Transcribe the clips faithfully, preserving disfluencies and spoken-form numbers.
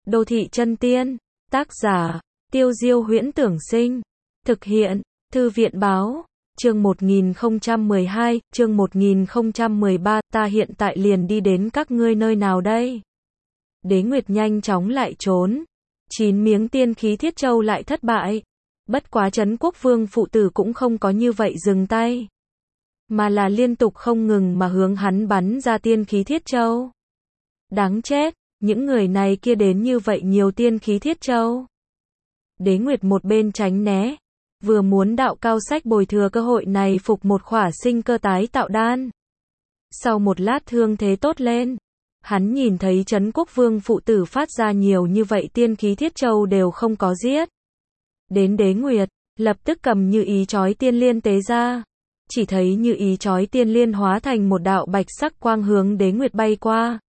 Đô thị chân tiên, tác giả, Tiêu Diêu Huyễn Tưởng Sinh, thực hiện, Thư viện Báo, chương một nghìn không trăm mười hai, chương một nghìn không trăm mười ba, ta hiện tại liền đi đến các ngươi nơi nào đây? Đế Nguyệt nhanh chóng lại trốn, chín miếng tiên khí thiết châu lại thất bại, bất quá Trấn Quốc Vương phụ tử cũng không có như vậy dừng tay, mà là liên tục không ngừng mà hướng hắn bắn ra tiên khí thiết châu. Đáng chết, những người này kia đến như vậy nhiều tiên khí thiết châu. Đế Nguyệt một bên tránh né, vừa muốn đạo cao sách bồi thừa cơ hội này phục một khỏa sinh cơ tái tạo đan. Sau một lát thương thế tốt lên, hắn nhìn thấy Trấn Quốc Vương phụ tử phát ra nhiều như vậy tiên khí thiết châu đều không có giết. Đến Đế Nguyệt, lập tức cầm Như Ý chói tiên liên tế ra, chỉ thấy Như Ý chói tiên liên hóa thành một đạo bạch sắc quang hướng Đế Nguyệt bay qua.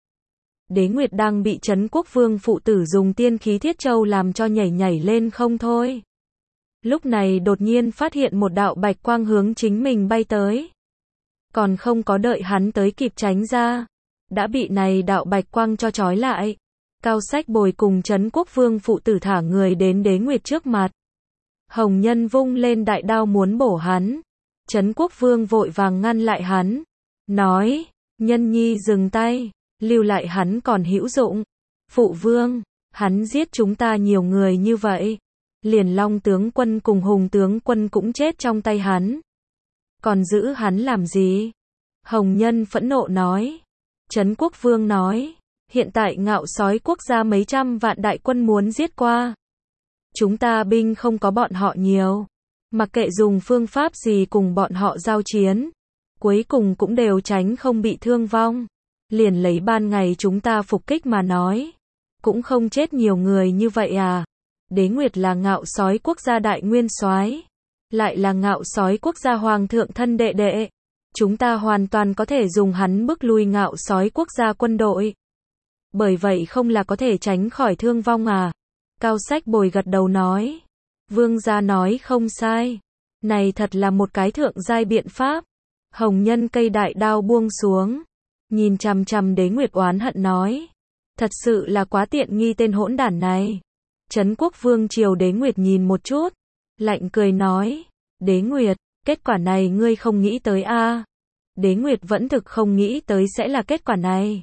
Đế Nguyệt đang bị Trấn Quốc Vương phụ tử dùng tiên khí thiết châu làm cho nhảy nhảy lên không thôi. Lúc này đột nhiên phát hiện một đạo bạch quang hướng chính mình bay tới. Còn không có đợi hắn tới kịp tránh ra, đã bị này đạo bạch quang cho trói lại. Cao Sách Bồi cùng Trấn Quốc Vương phụ tử thả người đến Đế Nguyệt trước mặt. Hồng Nhân vung lên đại đao muốn bổ hắn. Trấn Quốc Vương vội vàng ngăn lại hắn, nói, Nhân nhi dừng tay, lưu lại hắn còn hữu dụng. Phụ Vương, hắn giết chúng ta nhiều người như vậy, liền Long tướng quân cùng Hùng tướng quân cũng chết trong tay hắn, còn giữ hắn làm gì? Hồng Nhân phẫn nộ nói. Trấn Quốc Vương nói, hiện tại Ngạo Sói quốc gia mấy trăm vạn đại quân muốn giết qua. Chúng ta binh không có bọn họ nhiều, mặc kệ dùng phương pháp gì cùng bọn họ giao chiến, cuối cùng cũng đều tránh không bị thương vong. Liền lấy ban ngày chúng ta phục kích mà nói, cũng không chết nhiều người như vậy à. Đế Nguyệt là Ngạo Sói quốc gia đại nguyên soái, lại là Ngạo Sói quốc gia hoàng thượng thân đệ đệ. Chúng ta hoàn toàn có thể dùng hắn bức lui Ngạo Sói quốc gia quân đội. Bởi vậy không là có thể tránh khỏi thương vong à. Cao Sách Bồi gật đầu nói, Vương gia nói không sai, này thật là một cái thượng giai biện pháp. Hồng Nhân cây đại đao buông xuống, nhìn chằm chằm Đế Nguyệt oán hận nói, thật sự là quá tiện nghi tên hỗn đản này. Trấn Quốc Vương chiều Đế Nguyệt nhìn một chút, lạnh cười nói, Đế Nguyệt, kết quả này ngươi không nghĩ tới a? À? Đế Nguyệt vẫn thực không nghĩ tới sẽ là kết quả này.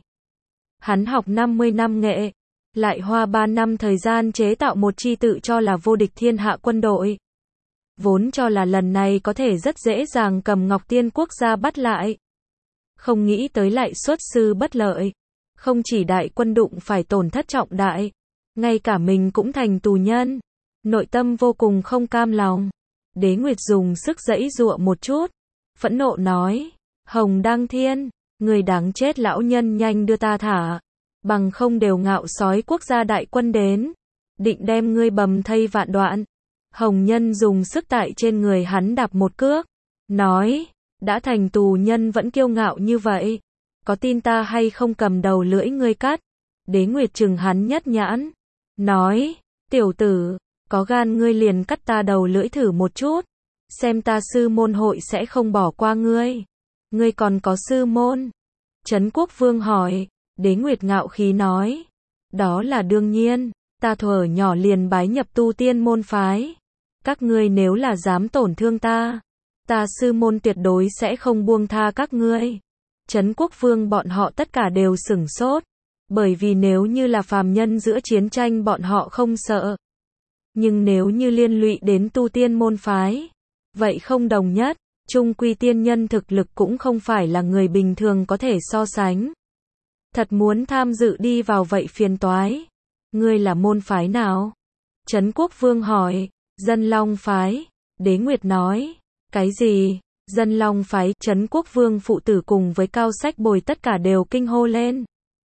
Hắn học năm mươi năm nghệ, lại hoa ba năm thời gian chế tạo một chi tự cho là vô địch thiên hạ quân đội. Vốn cho là lần này có thể rất dễ dàng cầm Ngọc Tiên quốc gia bắt lại. Không nghĩ tới lại xuất sư bất lợi. Không chỉ đại quân đụng phải tổn thất trọng đại, ngay cả mình cũng thành tù nhân. Nội tâm vô cùng không cam lòng. Đế Nguyệt dùng sức giãy giụa một chút, phẫn nộ nói, Hồng Đăng Thiên, người đáng chết lão nhân nhanh đưa ta thả, bằng không đều Ngạo Sói quốc gia đại quân đến, định đem ngươi bầm thây vạn đoạn. Hồng Nhân dùng sức tại trên người hắn đạp một cước, nói, đã thành tù nhân vẫn kiêu ngạo như vậy, có tin ta hay không cầm đầu lưỡi ngươi cắt? Đế Nguyệt trừng hắn nhất nhãn, nói, tiểu tử, có gan ngươi liền cắt ta đầu lưỡi thử một chút, xem ta sư môn hội sẽ không bỏ qua ngươi. Ngươi còn có sư môn? Trấn Quốc Vương hỏi. Đế Nguyệt ngạo khí nói, đó là đương nhiên, ta thuở nhỏ liền bái nhập tu tiên môn phái. Các ngươi nếu là dám tổn thương ta, ta sư môn tuyệt đối sẽ không buông tha các ngươi. Trấn Quốc Vương bọn họ tất cả đều sửng sốt, bởi vì nếu như là phàm nhân giữa chiến tranh bọn họ không sợ. Nhưng nếu như liên lụy đến tu tiên môn phái, vậy không đồng nhất, chung quy tiên nhân thực lực cũng không phải là người bình thường có thể so sánh. Thật muốn tham dự đi vào vậy phiền toái. Ngươi là môn phái nào? Trấn Quốc Vương hỏi. Dân Long phái. Đế Nguyệt nói. Cái gì? Dân Long phái? Trấn Quốc Vương phụ tử cùng với Cao Sách Bồi tất cả đều kinh hô lên.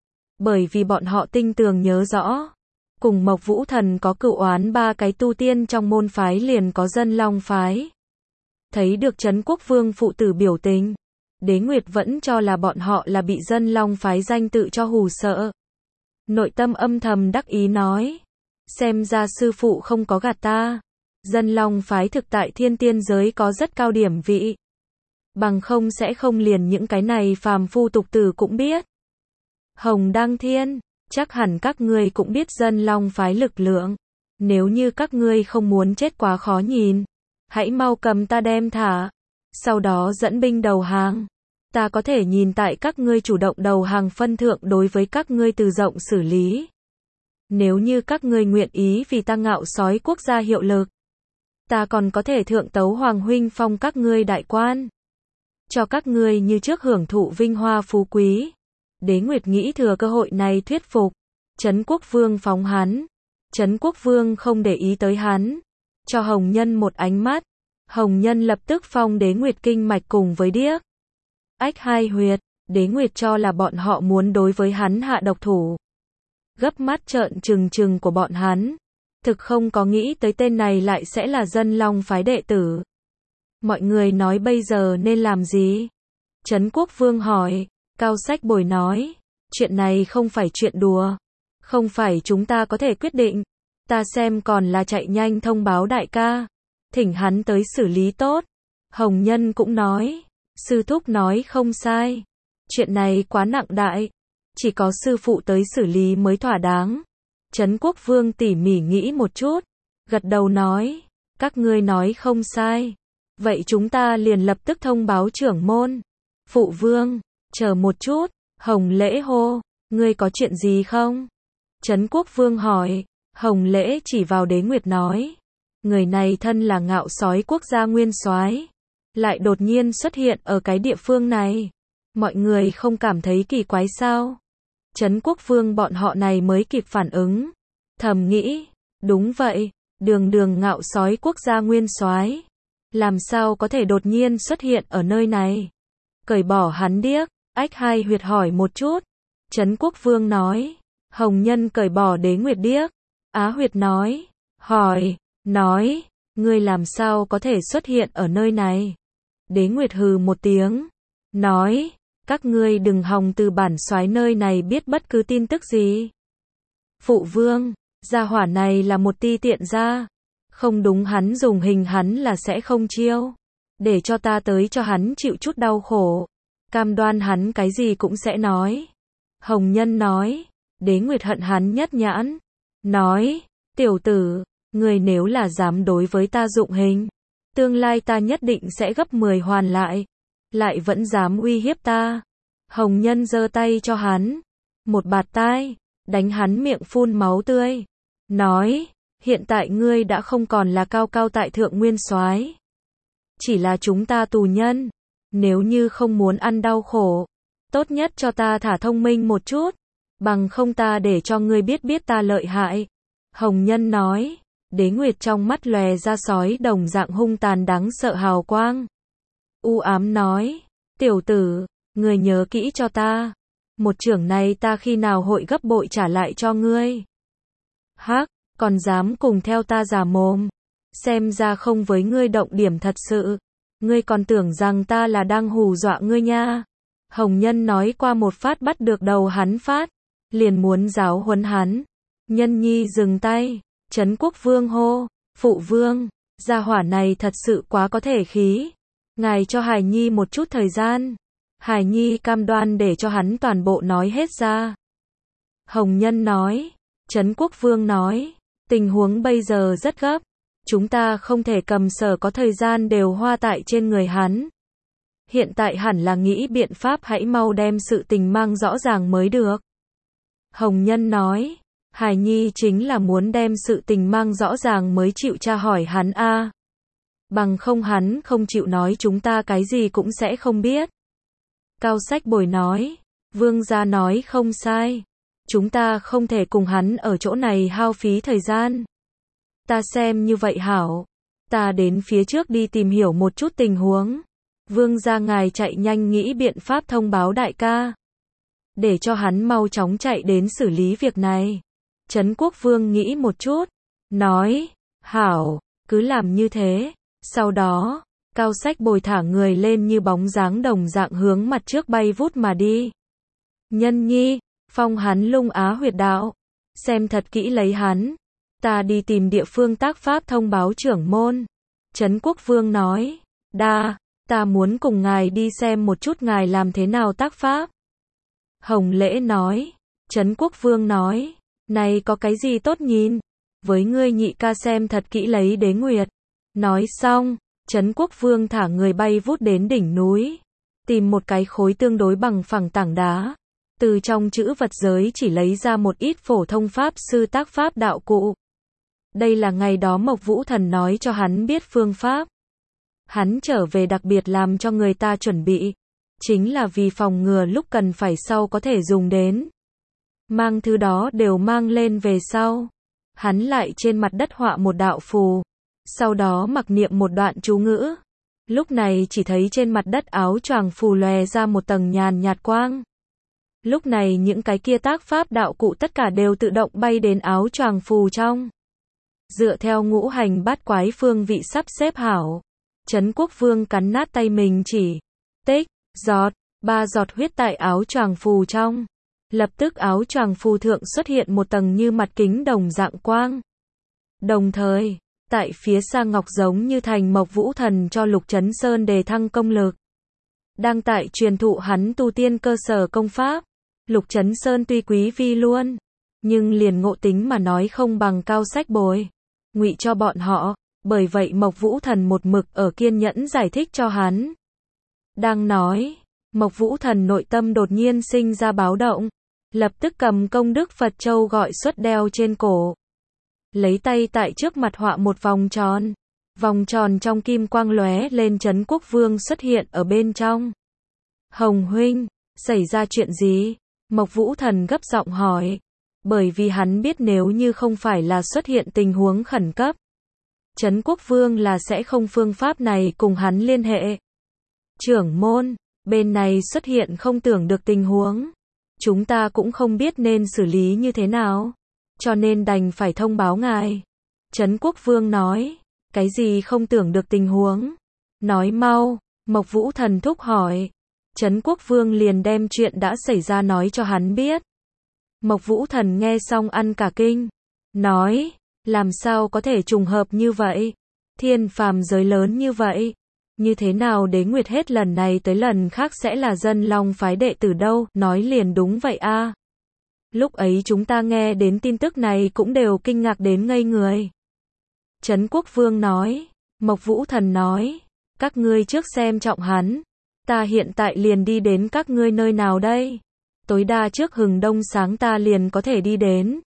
Bởi vì bọn họ tinh tường nhớ rõ, cùng Mộc Vũ Thần có cựu oán ba cái tu tiên trong môn phái liền có Dân Long phái. Thấy được Trấn Quốc Vương phụ tử biểu tình, Đế Nguyệt vẫn cho là bọn họ là bị Dân Long phái danh tự cho hù sợ. Nội tâm âm thầm đắc ý nói, xem ra sư phụ không có gạt ta. Dân Long phái thực tại thiên tiên giới có rất cao điểm vị. Bằng không sẽ không liền những cái này phàm phu tục tử cũng biết. Hồng Đăng Thiên, Chắc hẳn các ngươi cũng biết Dân Long phái lực lượng. Nếu như các ngươi không muốn chết quá khó nhìn, hãy mau cầm ta đem thả. Sau đó dẫn binh đầu hàng. Ta có thể nhìn tại các ngươi chủ động đầu hàng phân thượng đối với các ngươi từ rộng xử lý. Nếu như các ngươi nguyện ý vì ta Ngạo Sói quốc gia hiệu lực, ta còn có thể thượng tấu Hoàng huynh phong các ngươi đại quan. Cho các ngươi như trước hưởng thụ vinh hoa phú quý. Đế Nguyệt nghĩ thừa cơ hội này thuyết phục. Trấn Quốc Vương phóng hắn. Trấn Quốc Vương không để ý tới hắn. Cho Hồng Nhân một ánh mắt. Hồng Nhân lập tức phong Đế Nguyệt kinh mạch cùng với điếc. Ách hai huyệt. Đế Nguyệt cho là bọn họ muốn đối với hắn hạ độc thủ. Gấp mắt trợn trừng trừng của bọn hắn. Thực không có nghĩ tới tên này lại sẽ là Dân Long phái đệ tử. Mọi người nói bây giờ nên làm gì? Trấn Quốc Vương hỏi. Cao Sách Bồi nói. Chuyện này không phải chuyện đùa. Không phải chúng ta có thể quyết định. Ta xem còn là chạy nhanh thông báo đại ca. Thỉnh hắn tới xử lý tốt. Hồng Nhân cũng nói. Sư thúc nói không sai. Chuyện này quá nặng đại. Chỉ có sư phụ tới xử lý mới thỏa đáng. Trấn Quốc Vương tỉ mỉ nghĩ một chút. Gật đầu nói. Các ngươi nói không sai. Vậy chúng ta liền lập tức thông báo trưởng môn. Phụ vương. Chờ một chút. Hồng Lễ hô. Ngươi có chuyện gì không? Trấn Quốc Vương hỏi. Hồng Lễ chỉ vào Đế Nguyệt nói. Người này thân là Ngạo Sói quốc gia nguyên soái, lại đột nhiên xuất hiện ở cái địa phương này. Mọi người không cảm thấy kỳ quái sao? Trấn Quốc Vương bọn họ này mới kịp phản ứng. Thầm nghĩ. Đúng vậy. Đường đường Ngạo Sói quốc gia nguyên soái, làm sao có thể đột nhiên xuất hiện ở nơi này? Cởi bỏ hắn điếc. Ách hai huyệt hỏi một chút. Trấn Quốc Vương nói. Hồng Nhân cởi bỏ Đế Nguyệt điếc. Á huyệt nói. Hỏi. Nói. Ngươi làm sao có thể xuất hiện ở nơi này? Đế Nguyệt hừ một tiếng. Nói. Các ngươi đừng hòng từ bản soái nơi này biết bất cứ tin tức gì. Phụ vương. Gia hỏa này là một ti tiện gia. Không đúng, hắn dùng hình hắn là sẽ không chiêu. Để cho ta tới cho hắn chịu chút đau khổ. Cam đoan hắn cái gì cũng sẽ nói. Hồng Nhân nói. Đế Nguyệt hận hắn nhất nhãn. Nói. Tiểu tử. Người nếu là dám đối với ta dụng hình, tương lai ta nhất định sẽ gấp mười hoàn lại. Lại vẫn dám uy hiếp ta. Hồng Nhân giơ tay cho hắn. Một bạt tai. Đánh hắn miệng phun máu tươi. Nói. Hiện tại ngươi đã không còn là cao cao tại thượng nguyên soái, chỉ là chúng ta tù nhân. Nếu như không muốn ăn đau khổ, tốt nhất cho ta thả thông minh một chút. Bằng không ta để cho ngươi biết biết ta lợi hại. Hồng Nhân nói. Đế Nguyệt trong mắt lòe ra sói đồng dạng hung tàn đáng sợ hào quang. U ám nói. Tiểu tử, ngươi nhớ kỹ cho ta. Một chưởng này ta khi nào hội gấp bội trả lại cho ngươi. Hắc, còn dám cùng theo ta giả mồm. Xem ra không với ngươi động điểm thật sự. Ngươi còn tưởng rằng ta là đang hù dọa ngươi nha. Hồng Nhân nói qua một phát bắt được đầu hắn phát. Liền muốn giáo huấn hắn. Nhân nhi dừng tay. Trấn Quốc Vương hô. Phụ vương. Gia hỏa này thật sự quá có thể khí. Ngài cho Hải Nhi một chút thời gian. Hải Nhi cam đoan để cho hắn toàn bộ nói hết ra. Hồng Nhân nói. Trấn Quốc Vương nói. Tình huống bây giờ rất gấp. Chúng ta không thể cầm sở có thời gian đều hoa tại trên người hắn. Hiện tại hẳn là nghĩ biện pháp hãy mau đem sự tình mang rõ ràng mới được. Hồng Nhân nói. Hải Nhi chính là muốn đem sự tình mang rõ ràng mới chịu tra hỏi hắn a. À. Bằng không hắn không chịu nói chúng ta cái gì cũng sẽ không biết. Cao Sách Bồi nói. Vương gia nói không sai. Chúng ta không thể cùng hắn ở chỗ này hao phí thời gian. Ta xem như vậy hảo. Ta đến phía trước đi tìm hiểu một chút tình huống. Vương gia ngài chạy nhanh nghĩ biện pháp thông báo đại ca. Để cho hắn mau chóng chạy đến xử lý việc này. Trấn Quốc Vương nghĩ một chút. Nói. Hảo, cứ làm như thế. Sau đó, Cao Sách Bồi thả người lên như bóng dáng đồng dạng hướng mặt trước bay vút mà đi. Nhân nhi, phong hắn Lung Á huyệt đạo. Xem thật kỹ lấy hắn. Ta đi tìm địa phương tác pháp thông báo trưởng môn. Trấn Quốc Vương nói. Đa, ta muốn cùng ngài đi xem một chút ngài làm thế nào tác pháp. Hồng Lễ nói. Trấn Quốc Vương nói, này có cái gì tốt nhìn, với ngươi nhị ca xem thật kỹ lấy đế nguyệt. Nói xong, Trấn Quốc Vương thả người bay vút đến đỉnh núi, tìm một cái khối tương đối bằng phẳng tảng đá, từ trong chữ vật giới chỉ lấy ra một ít phổ thông pháp sư tác pháp đạo cụ. Đây là ngày đó Mộc Vũ Thần nói cho hắn biết phương pháp. Hắn trở về đặc biệt làm cho người ta chuẩn bị, chính là vì phòng ngừa lúc cần phải sau có thể dùng đến. Mang thứ đó đều mang lên về sau. Hắn lại trên mặt đất họa một đạo phù, sau đó mặc niệm một đoạn chú ngữ. Lúc này chỉ thấy trên mặt đất áo choàng phù lòe ra một tầng nhàn nhạt quang. Lúc này những cái kia tác pháp đạo cụ tất cả đều tự động bay đến áo choàng phù trong. Dựa theo ngũ hành bát quái phương vị sắp xếp hảo, Trấn Quốc Vương cắn nát tay mình chỉ, tích, giọt, ba giọt huyết tại áo choàng phù trong. Lập tức áo choàng phù thượng xuất hiện một tầng như mặt kính đồng dạng quang. Đồng thời, tại phía xa ngọc giống như thành Mộc Vũ Thần cho Lục Trấn Sơn đề thăng công lực. Đang tại truyền thụ hắn tu tiên cơ sở công pháp. Lục Trấn Sơn tuy quý vi luôn, nhưng liền ngộ tính mà nói không bằng cao sách bồi. Ngụy cho bọn họ, bởi vậy Mộc Vũ Thần một mực ở kiên nhẫn giải thích cho hắn. Đang nói, Mộc Vũ Thần nội tâm đột nhiên sinh ra báo động, lập tức cầm công đức Phật Châu gọi xuất đeo trên cổ. Lấy tay tại trước mặt họa một vòng tròn, vòng tròn trong kim quang lóe lên. Trấn Quốc Vương xuất hiện ở bên trong. Hồng huynh, xảy ra chuyện gì? Mộc Vũ Thần gấp giọng hỏi, bởi vì hắn biết nếu như không phải là xuất hiện tình huống khẩn cấp, Trấn Quốc Vương là sẽ không phương pháp này cùng hắn liên hệ. Trưởng môn, bên này xuất hiện không tưởng được tình huống, chúng ta cũng không biết nên xử lý như thế nào, cho nên đành phải thông báo ngài. Trấn Quốc Vương nói, cái gì không tưởng được tình huống? Nói mau, Mộc Vũ Thần thúc hỏi. Trấn Quốc Vương liền đem chuyện đã xảy ra nói cho hắn biết. Mộc Vũ Thần nghe xong ăn cả kinh, nói, làm sao có thể trùng hợp như vậy? Thiên phàm giới lớn như vậy, như thế nào Đế Nguyệt hết lần này tới lần khác sẽ là Dân Long phái đệ tử đâu? Nói liền đúng vậy a. À. Lúc ấy chúng ta nghe đến tin tức này cũng đều kinh ngạc đến ngây người. Trấn Quốc Vương nói, Mộc Vũ Thần nói, các ngươi trước xem trọng hắn, ta hiện tại liền đi đến các ngươi nơi nào đây? Tối đa trước hừng đông sáng ta liền có thể đi đến.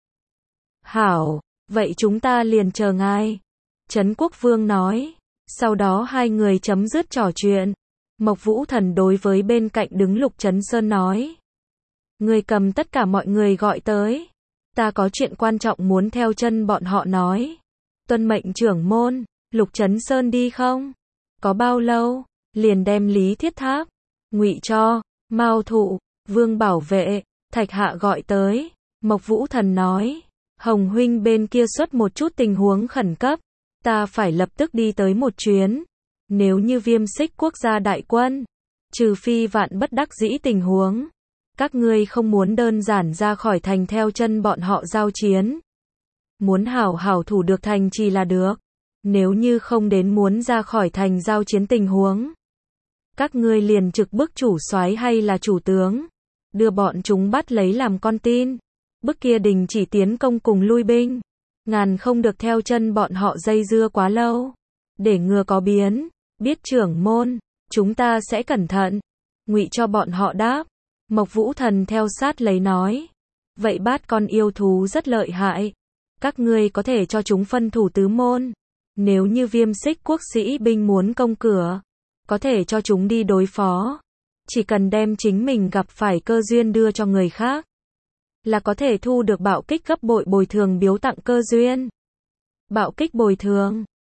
Hảo, vậy chúng ta liền chờ ngài. Trấn Quốc Vương nói. Sau đó hai người chấm dứt trò chuyện. Mộc Vũ Thần đối với bên cạnh đứng Lục Trấn Sơn nói. Người cầm tất cả mọi người gọi tới. Ta có chuyện quan trọng muốn theo chân bọn họ nói. Tuân mệnh trưởng môn. Lục Trấn Sơn đi không? Có bao lâu? Liền đem Lý Thiết Tháp, Ngụy Cho, Mao Thụ, Vương Bảo Vệ, Thạch Hạ gọi tới. Mộc Vũ Thần nói, Hồng huynh bên kia xuất một chút tình huống khẩn cấp, ta phải lập tức đi tới một chuyến. Nếu như Viêm Xích quốc gia đại quân, trừ phi vạn bất đắc dĩ tình huống, các ngươi không muốn đơn giản ra khỏi thành theo chân bọn họ giao chiến. Muốn hảo hảo thủ được thành trì là được. Nếu như không đến muốn ra khỏi thành giao chiến tình huống, các ngươi liền trực bức chủ soái hay là chủ tướng, đưa bọn chúng bắt lấy làm con tin, bức kia đình chỉ tiến công cùng lui binh, ngàn không được theo chân bọn họ dây dưa quá lâu, để ngừa có biến. Biết trưởng môn, chúng ta sẽ cẩn thận. Ngụy cho bọn họ đáp. Mộc Vũ Thần theo sát lấy nói, vậy bát con yêu thú rất lợi hại, các ngươi có thể cho chúng phân thủ tứ môn. Nếu như Viêm Xích quốc sĩ binh muốn công cửa, có thể cho chúng đi đối phó. Chỉ cần đem chính mình gặp phải cơ duyên đưa cho người khác, là có thể thu được bạo kích gấp bội bồi thường biếu tặng cơ duyên. Bạo kích bồi thường